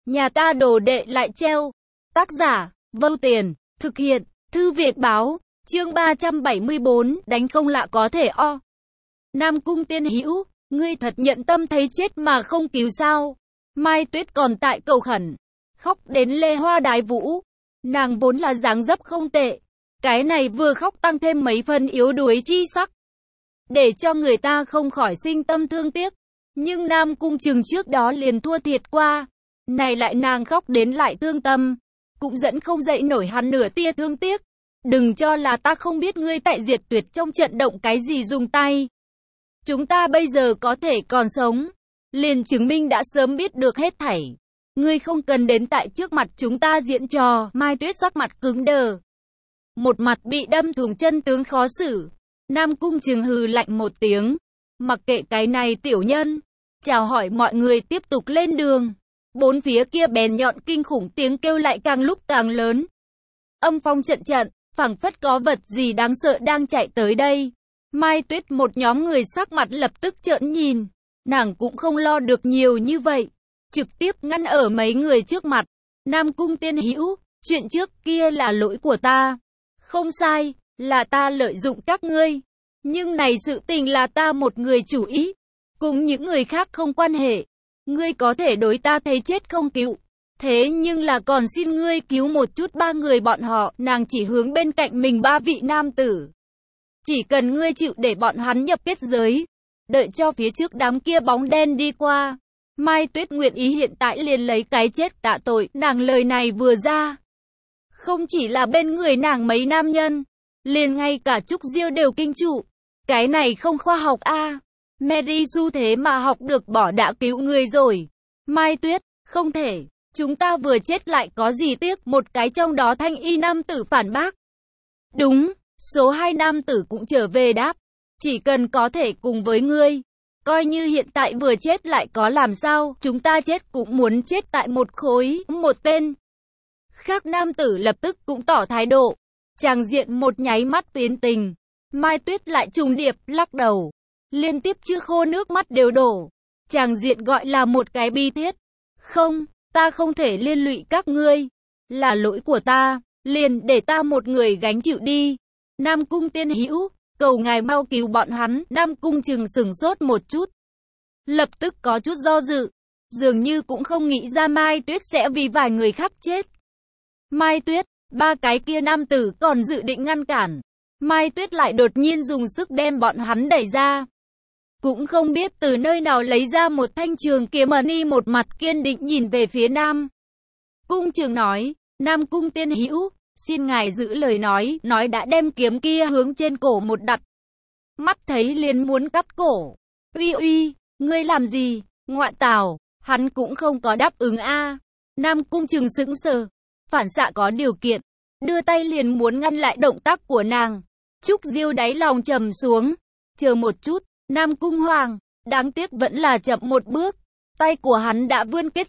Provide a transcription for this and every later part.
Nhà ta đồ đệ lại treo. Tác giả, Vâu Tiền, thực hiện, Thư Viện Báo, chương 374, đánh không lạ có thể o. Nam Cung Tiên Hữu, ngươi thật nhận tâm thấy chết mà không cứu sao? Mai Tuyết còn tại cầu khẩn, khóc đến lê hoa đái vũ. Nàng vốn là dáng dấp không tệ, cái này vừa khóc tăng thêm mấy phần yếu đuối chi sắc, để cho người ta không khỏi sinh tâm thương tiếc. Nhưng Nam Cung Trừng trước đó liền thua thiệt qua, này lại nàng khóc đến lại thương tâm, cũng dẫn không dậy nổi hắn nửa tia thương tiếc. Đừng cho là ta không biết ngươi tại diệt tuyệt trong trận động cái gì dùng tay. Chúng ta bây giờ có thể còn sống, liền chứng minh đã sớm biết được hết thảy. Ngươi không cần đến tại trước mặt chúng ta diễn trò. Mai Tuyết sắc mặt cứng đờ, một mặt bị đâm thủng chân tướng khó xử. Nam Cung Trừng hừ lạnh một tiếng, mặc kệ cái này tiểu nhân, chào hỏi mọi người tiếp tục lên đường. Bốn phía kia bèn nhọn kinh khủng tiếng kêu lại càng lúc càng lớn. Âm phong trận trận, phảng phất có vật gì đáng sợ đang chạy tới đây. Mai Tuyết một nhóm người sắc mặt lập tức trợn nhìn, nàng cũng không lo được nhiều như vậy, trực tiếp ngăn ở mấy người trước mặt. Nam Cung Tiên Hữu, chuyện trước kia là lỗi của ta. Không sai, là ta lợi dụng các ngươi. Nhưng này sự tình là ta một người chủ ý, cùng những người khác không quan hệ. Ngươi có thể đối ta thấy chết không cứu, thế nhưng là còn xin ngươi cứu một chút ba người bọn họ. Nàng chỉ hướng bên cạnh mình ba vị nam tử. Chỉ cần ngươi chịu để bọn hắn nhập kết giới, đợi cho phía trước đám kia bóng đen đi qua, Mai Tuyết nguyện ý hiện tại liền lấy cái chết tạ tội. Nàng lời này vừa ra, không chỉ là bên người nàng mấy nam nhân, liền ngay cả Trúc Diêu đều kinh trụ. Cái này không khoa học a. Mary Sue thế mà học được bỏ đã cứu người rồi. Mai Tuyết, không thể, chúng ta vừa chết lại có gì tiếc. Một cái trong đó thanh y nam tử phản bác. Đúng, số 2 nam tử cũng trở về đáp, chỉ cần có thể cùng với ngươi, coi như hiện tại vừa chết lại có làm sao, chúng ta chết cũng muốn chết tại một khối. Một tên khác nam tử lập tức cũng tỏ thái độ. Tràng diện một nháy mắt biến tình. Mai Tuyết lại trùng điệp lắc đầu, liên tiếp chưa khô nước mắt đều đổ. Tràng diện gọi là một cái bi thiết. Không, ta không thể liên lụy các ngươi, là lỗi của ta, liền để ta một người gánh chịu đi. Nam Cung Tiên Hữu, cầu ngài mau cứu bọn hắn. Nam Cung Trừng sửng sốt một chút, lập tức có chút do dự, dường như cũng không nghĩ ra Mai Tuyết sẽ vì vài người khác chết. Mai Tuyết, ba cái kia nam tử còn dự định ngăn cản, Mai Tuyết lại đột nhiên dùng sức đem bọn hắn đẩy ra. Cũng không biết từ nơi nào lấy ra một thanh trường kiếm y, một mặt kiên định nhìn về phía Nam Cung Trừng nói, Nam Cung Tiên Hữu, xin ngài giữ lời nói đã đem kiếm kia hướng trên cổ một đặt. Mắt thấy liền muốn cắt cổ. Uy, ngươi làm gì? Ngoại tào, hắn cũng không có đáp ứng a. Nam Cung Trừng sững sờ, phản xạ có điều kiện, đưa tay liền muốn ngăn lại động tác của nàng. Trúc Diêu đáy lòng trầm xuống, chờ một chút, Nam Cung Hoàng, đáng tiếc vẫn là chậm một bước. Tay của hắn đã vươn kết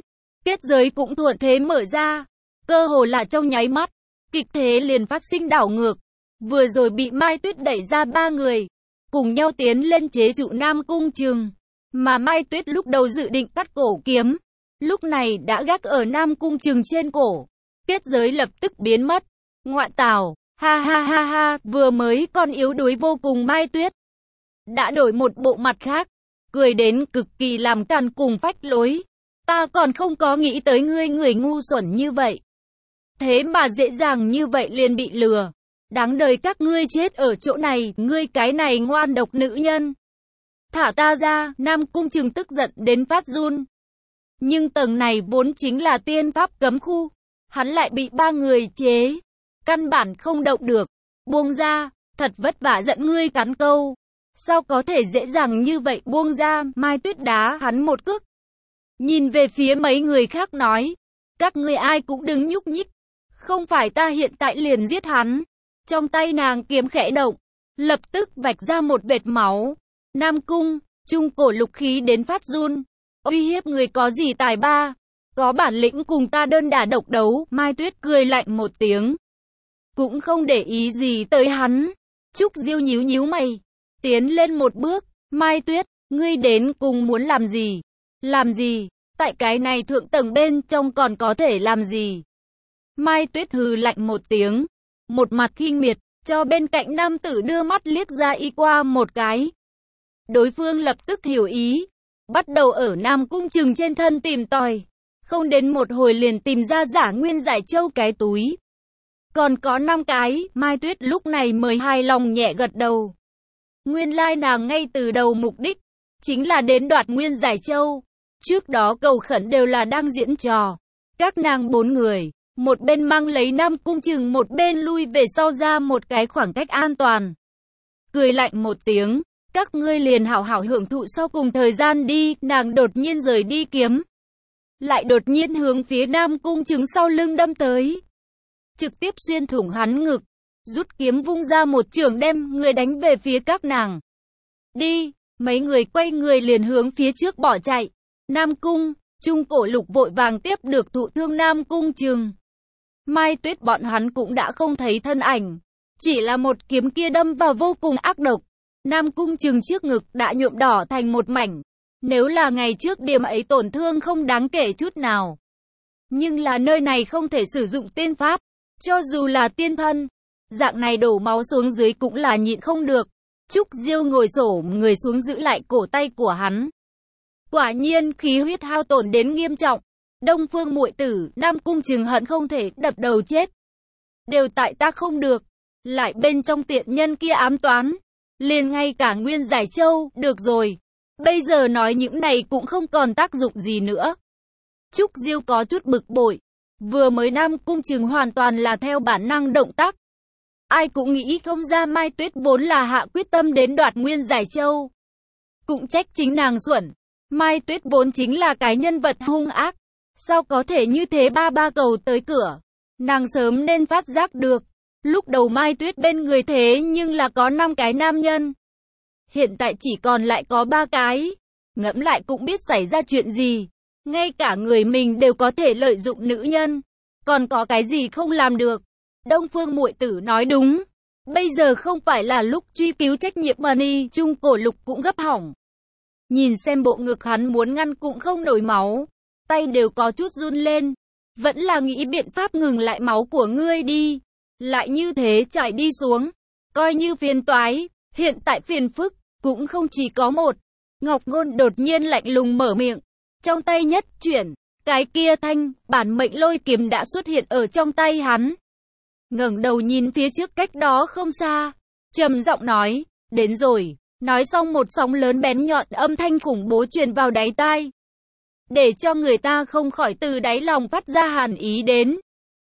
giới cũng thuận thế mở ra, cơ hồ là trong nháy mắt, kịch thế liền phát sinh đảo ngược. Vừa rồi bị Mai Tuyết đẩy ra ba người, cùng nhau tiến lên chế trụ Nam Cung Trừng, mà Mai Tuyết lúc đầu dự định cắt cổ kiếm, lúc này đã gác ở Nam Cung Trừng trên cổ. Kết giới lập tức biến mất. Ngoại tào, ha, vừa mới còn yếu đuối vô cùng Mai Tuyết đã đổi một bộ mặt khác, cười đến cực kỳ làm càn cùng phách lối. Ta còn không có nghĩ tới ngươi người ngu xuẩn như vậy, thế mà dễ dàng như vậy liền bị lừa. Đáng đời các ngươi chết ở chỗ này, ngươi cái này ngoan độc nữ nhân. Thả ta ra. Nam Cung Trừng tức giận đến phát run. Nhưng tầng này vốn chính là tiên pháp cấm khu, hắn lại bị ba người chế, căn bản không động được. Buông ra, thật vất vả giận ngươi cắn câu, sao có thể dễ dàng như vậy buông ra. Mai Tuyết đá hắn một cước, nhìn về phía mấy người khác nói, các ngươi ai cũng đừng nhúc nhích, không phải ta hiện tại liền giết hắn. Trong tay nàng kiếm khẽ động, lập tức vạch ra một vệt máu. Nam Cung, trung cổ lục khí đến phát run, uy hiếp người có gì tài ba, có bản lĩnh cùng ta đơn đả độc đấu. Mai Tuyết cười lạnh một tiếng, cũng không để ý gì tới hắn. Trúc Diêu nhíu mày, tiến lên một bước, Mai Tuyết, ngươi đến cùng muốn làm gì? Làm gì? Tại cái này thượng tầng bên trong còn có thể làm gì? Mai Tuyết hừ lạnh một tiếng, một mặt khinh miệt, cho bên cạnh nam tử đưa mắt liếc ra y qua một cái. Đối phương lập tức hiểu ý, bắt đầu ở Nam Cung Trừng trên thân tìm tòi. Không đến một hồi liền tìm ra giả nguyên giải châu cái túi. Còn có 5 cái, Mai Tuyết lúc này mới hài lòng nhẹ gật đầu. Nguyên lai nàng ngay từ đầu mục đích, chính là đến đoạt nguyên giải châu. Trước đó cầu khẩn đều là đang diễn trò. Các nàng 4 người, một bên mang lấy Nam Cung Trừng, một bên lui về sau ra một cái khoảng cách an toàn. Cười lạnh một tiếng, các ngươi liền hảo hảo hưởng thụ sau cùng thời gian đi. Nàng đột nhiên rời đi kiếm, lại đột nhiên hướng phía Nam Cung Trừng sau lưng đâm tới, trực tiếp xuyên thủng hắn ngực, rút kiếm vung ra một chưởng đem người đánh về phía các nàng. Đi, mấy người quay người liền hướng phía trước bỏ chạy. Nam Cung, Trung Cổ Lục vội vàng tiếp được thụ thương Nam Cung Trừng. Mai Tuyết bọn hắn cũng đã không thấy thân ảnh, chỉ là một kiếm kia đâm vào vô cùng ác độc. Nam Cung Trừng trước ngực đã nhuộm đỏ thành một mảnh. Nếu là ngày trước điểm ấy tổn thương không đáng kể chút nào. Nhưng là nơi này không thể sử dụng tiên pháp, cho dù là tiên thân. Dạng này đổ máu xuống dưới cũng là nhịn không được. Trúc Diêu ngồi xổm người xuống giữ lại cổ tay của hắn. Quả nhiên khí huyết hao tổn đến nghiêm trọng. Đông Phương muội tử, Nam Cung Trừng hận không thể đập đầu chết. Đều tại ta không được. Lại bên trong tiện nhân kia ám toán. Liền ngay cả nguyên giải châu, được rồi. Bây giờ nói những này cũng không còn tác dụng gì nữa. Trúc Diêu có chút bực bội. Vừa mới Nam Cung Trừng hoàn toàn là theo bản năng động tác. Ai cũng nghĩ không ra Mai Tuyết vốn là hạ quyết tâm đến đoạt nguyên giải châu. Cũng trách chính nàng xuẩn. Mai Tuyết vốn chính là cái nhân vật hung ác. Sao có thể như thế ba cầu tới cửa. Nàng sớm nên phát giác được. Lúc đầu Mai Tuyết bên người thế nhưng là có 5 cái nam nhân. Hiện tại chỉ còn lại có 3 cái. Ngẫm lại cũng biết xảy ra chuyện gì. Ngay cả người mình đều có thể lợi dụng nữ nhân. Còn có cái gì không làm được. Đông Phương muội tử nói đúng. Bây giờ không phải là lúc truy cứu trách nhiệm Money. Trung Cổ Lục cũng gấp hỏng. Nhìn xem bộ ngực hắn muốn ngăn cũng không nổi máu. Tay đều có chút run lên. Vẫn là nghĩ biện pháp ngừng lại máu của ngươi đi. Lại như thế chảy đi xuống. Coi như phiền toái. Hiện tại phiền phức cũng không chỉ có một. Ngọc Ngôn đột nhiên lạnh lùng mở miệng. Trong tay nhất chuyển. Cái kia thanh, bản mệnh lôi kiếm đã xuất hiện ở trong tay hắn. Ngẩng đầu nhìn phía trước cách đó không xa. Trầm giọng nói. Đến rồi. Nói xong một sóng lớn bén nhọn âm thanh khủng bố truyền vào đáy tai. Để cho người ta không khỏi từ đáy lòng phát ra hàn ý đến.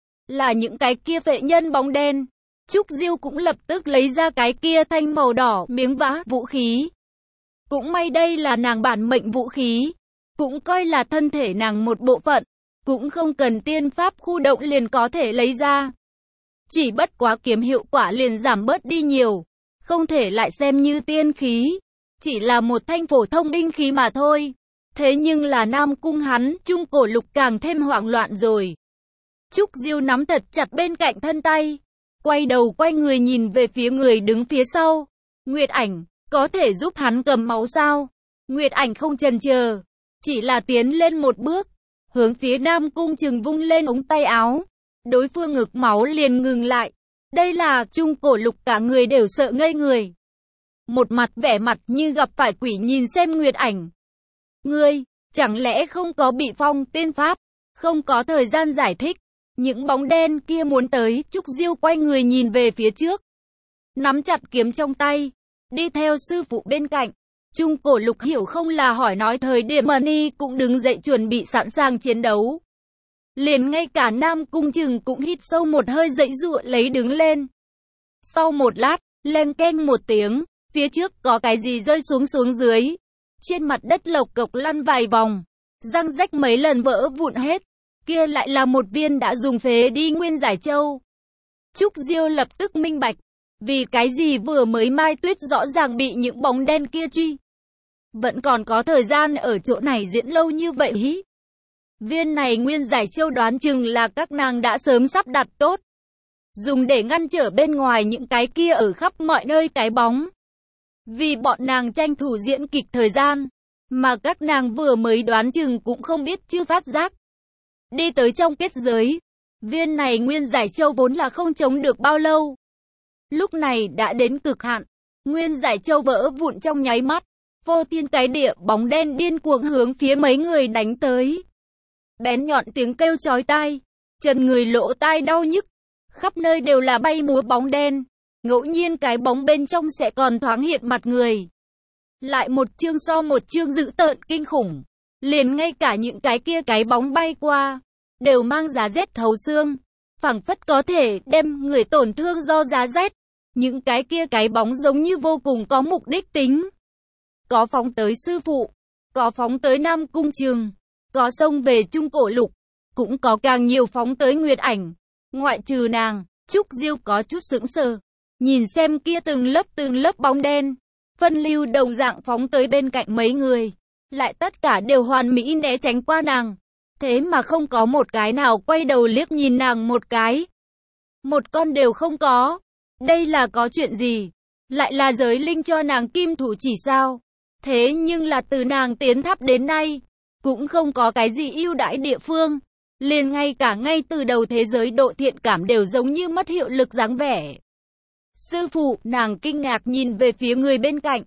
Là những cái kia phệ nhân bóng đen. Trúc Diêu cũng lập tức lấy ra cái kia thanh màu đỏ miếng vá vũ khí. Cũng may đây là nàng bản mệnh vũ khí. Cũng coi là thân thể nàng một bộ phận. Cũng không cần tiên pháp khu động liền có thể lấy ra. Chỉ bất quá kiếm hiệu quả liền giảm bớt đi nhiều. Không thể lại xem như tiên khí. Chỉ là một thanh phổ thông binh khí mà thôi. Thế nhưng là Nam Cung hắn, Trung Cổ Lục càng thêm hoảng loạn rồi. Trúc Diêu nắm thật chặt bên cạnh thân tay. Quay đầu quay người nhìn về phía người đứng phía sau. Nguyệt Ảnh, có thể giúp hắn cầm máu sao? Nguyệt Ảnh không chần chờ, chỉ là tiến lên một bước. Hướng phía Nam Cung Trừng vung lên ống tay áo. Đối phương ngực máu liền ngừng lại. Đây là Trung Cổ Lục cả người đều sợ ngây người. Một mặt vẻ mặt như gặp phải quỷ nhìn xem Nguyệt Ảnh. Ngươi, chẳng lẽ không có bị phong tiên pháp? Không có thời gian giải thích. Những bóng đen kia muốn tới, Trúc Diêu quay người nhìn về phía trước. Nắm chặt kiếm trong tay. Đi theo sư phụ bên cạnh. Trung Cổ Lục hiểu không là hỏi nói thời điểm Money cũng đứng dậy chuẩn bị sẵn sàng chiến đấu. Liền ngay cả Nam Cung Trừng cũng hít sâu một hơi dãy dụa lấy đứng lên. Sau một lát, leng keng một tiếng, phía trước có cái gì rơi xuống dưới. Trên mặt đất lộc cộc lăn vài vòng, răng rách mấy lần vỡ vụn hết. Kia lại là một viên đã dùng phế đi nguyên giải châu. Trúc Diêu lập tức minh bạch. Vì cái gì vừa mới Mai Tuyết rõ ràng bị những bóng đen kia truy. Vẫn còn có thời gian ở chỗ này diễn lâu như vậy hí. Viên này nguyên giải châu đoán chừng là các nàng đã sớm sắp đặt tốt. Dùng để ngăn trở bên ngoài những cái kia ở khắp mọi nơi cái bóng. Vì bọn nàng tranh thủ diễn kịch thời gian. mà các nàng vừa mới đoán chừng cũng không biết chưa phát giác. Đi tới trong kết giới, viên này nguyên giải châu vốn là không chống được bao lâu. Lúc này đã đến cực hạn, nguyên giải châu vỡ vụn trong nháy mắt, vô thiên cái địa bóng đen điên cuồng hướng phía mấy người đánh tới. Bén nhọn tiếng kêu chói tai, chân người lỗ tai đau nhức, khắp nơi đều là bay múa bóng đen, ngẫu nhiên cái bóng bên trong sẽ còn thoáng hiện mặt người. Lại một chương so một chương dữ tợn kinh khủng, liền ngay cả những cái bóng bay qua, đều mang giá rét thấu xương, phảng phất có thể đem người tổn thương do giá rét. Những cái bóng giống như vô cùng có mục đích tính. Có phóng tới sư phụ, có phóng tới Nam Cung Trường, có xông về Trung Cổ Lục, cũng có càng nhiều phóng tới Nguyệt Ảnh. Ngoại trừ nàng, Trúc Diêu có chút sững sờ, nhìn xem kia từng lớp bóng đen, phân lưu đồng dạng phóng tới bên cạnh mấy người, lại tất cả đều hoàn mỹ né tránh qua nàng. Thế mà không có một cái nào quay đầu liếc nhìn nàng một cái. Một con đều không có. Đây là có chuyện gì? Lại là giới linh cho nàng kim thủ chỉ sao? Thế nhưng là từ nàng tiến tháp đến nay, cũng không có cái gì ưu đãi địa phương. Liền ngay cả ngay từ đầu thế giới độ thiện cảm đều giống như mất hiệu lực dáng vẻ. Sư phụ, nàng kinh ngạc nhìn về phía người bên cạnh.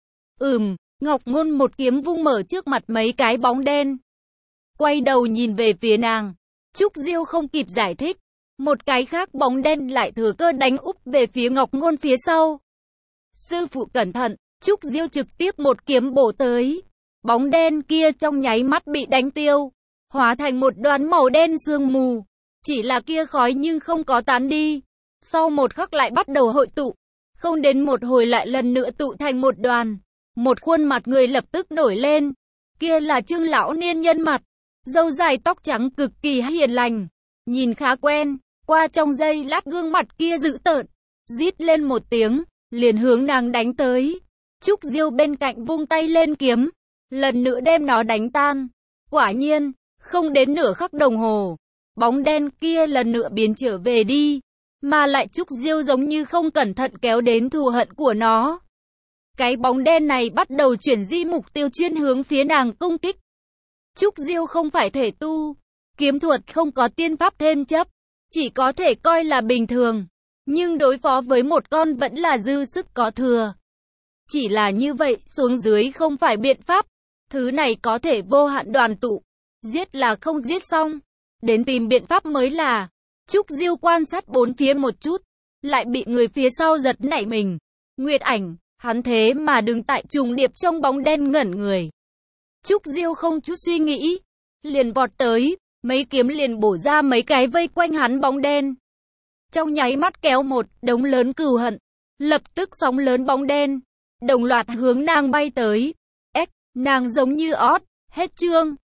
Ngọc Ngôn một kiếm vung mở trước mặt mấy cái bóng đen. Quay đầu nhìn về phía nàng, Trúc Diêu không kịp giải thích. Một cái khác bóng đen lại thừa cơ đánh úp về phía Ngọc Ngôn phía sau. Sư phụ cẩn thận, Trúc Diêu trực tiếp một kiếm bổ tới. Bóng đen kia trong nháy mắt bị đánh tiêu, hóa thành một đoàn màu đen sương mù. Chỉ là kia khói nhưng không có tán đi. Sau một khắc lại bắt đầu hội tụ. Không đến một hồi lại lần nữa tụ thành một đoàn. Một khuôn mặt người lập tức nổi lên. Kia là Trương lão niên nhân mặt. Râu dài tóc trắng cực kỳ hiền lành. Nhìn khá quen. Qua trong giây lát gương mặt kia dữ tợn, rít lên một tiếng, liền hướng nàng đánh tới. Trúc Diêu bên cạnh vung tay lên kiếm, lần nữa đem nó đánh tan. Quả nhiên, không đến nửa khắc đồng hồ, bóng đen kia lần nữa biến trở về đi, mà lại Trúc Diêu giống như không cẩn thận kéo đến thù hận của nó. Cái bóng đen này bắt đầu chuyển di mục tiêu chuyên hướng phía nàng công kích. Trúc Diêu không phải thể tu, kiếm thuật không có tiên pháp thêm chấp, chỉ có thể coi là bình thường, nhưng đối phó với một con vẫn là dư sức có thừa. Chỉ là như vậy, xuống dưới không phải biện pháp, thứ này có thể vô hạn đoàn tụ, giết là không giết xong, đến tìm biện pháp mới là. Trúc Diêu quan sát bốn phía một chút, lại bị người phía sau giật nảy mình. Nguyệt Ảnh, hắn thế mà đứng tại trùng điệp trong bóng đen ngẩn người. Trúc Diêu không chút suy nghĩ, liền vọt tới. Mấy kiếm liền bổ ra mấy cái vây quanh hắn bóng đen. Trong nháy mắt kéo một đống lớn cừu hận. Lập tức sóng lớn bóng đen, đồng loạt hướng nàng bay tới. Nàng giống như ót, hết chương.